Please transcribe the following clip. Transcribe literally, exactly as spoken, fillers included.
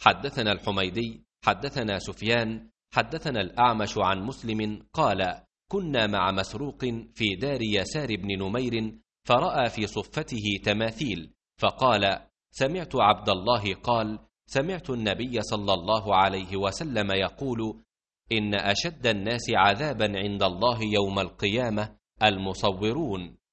حدثنا الحميدي حدثنا سفيان حدثنا الأعمش عن مسلم قال: كنا مع مسروق في دار يسار بن نمير، فرأى في صفته تماثيل، فقال: سمعت عبد الله قال: سمعت النبي صلى الله عليه وسلم يقول: إن أشد الناس عذابا عند الله يوم القيامة المصورون.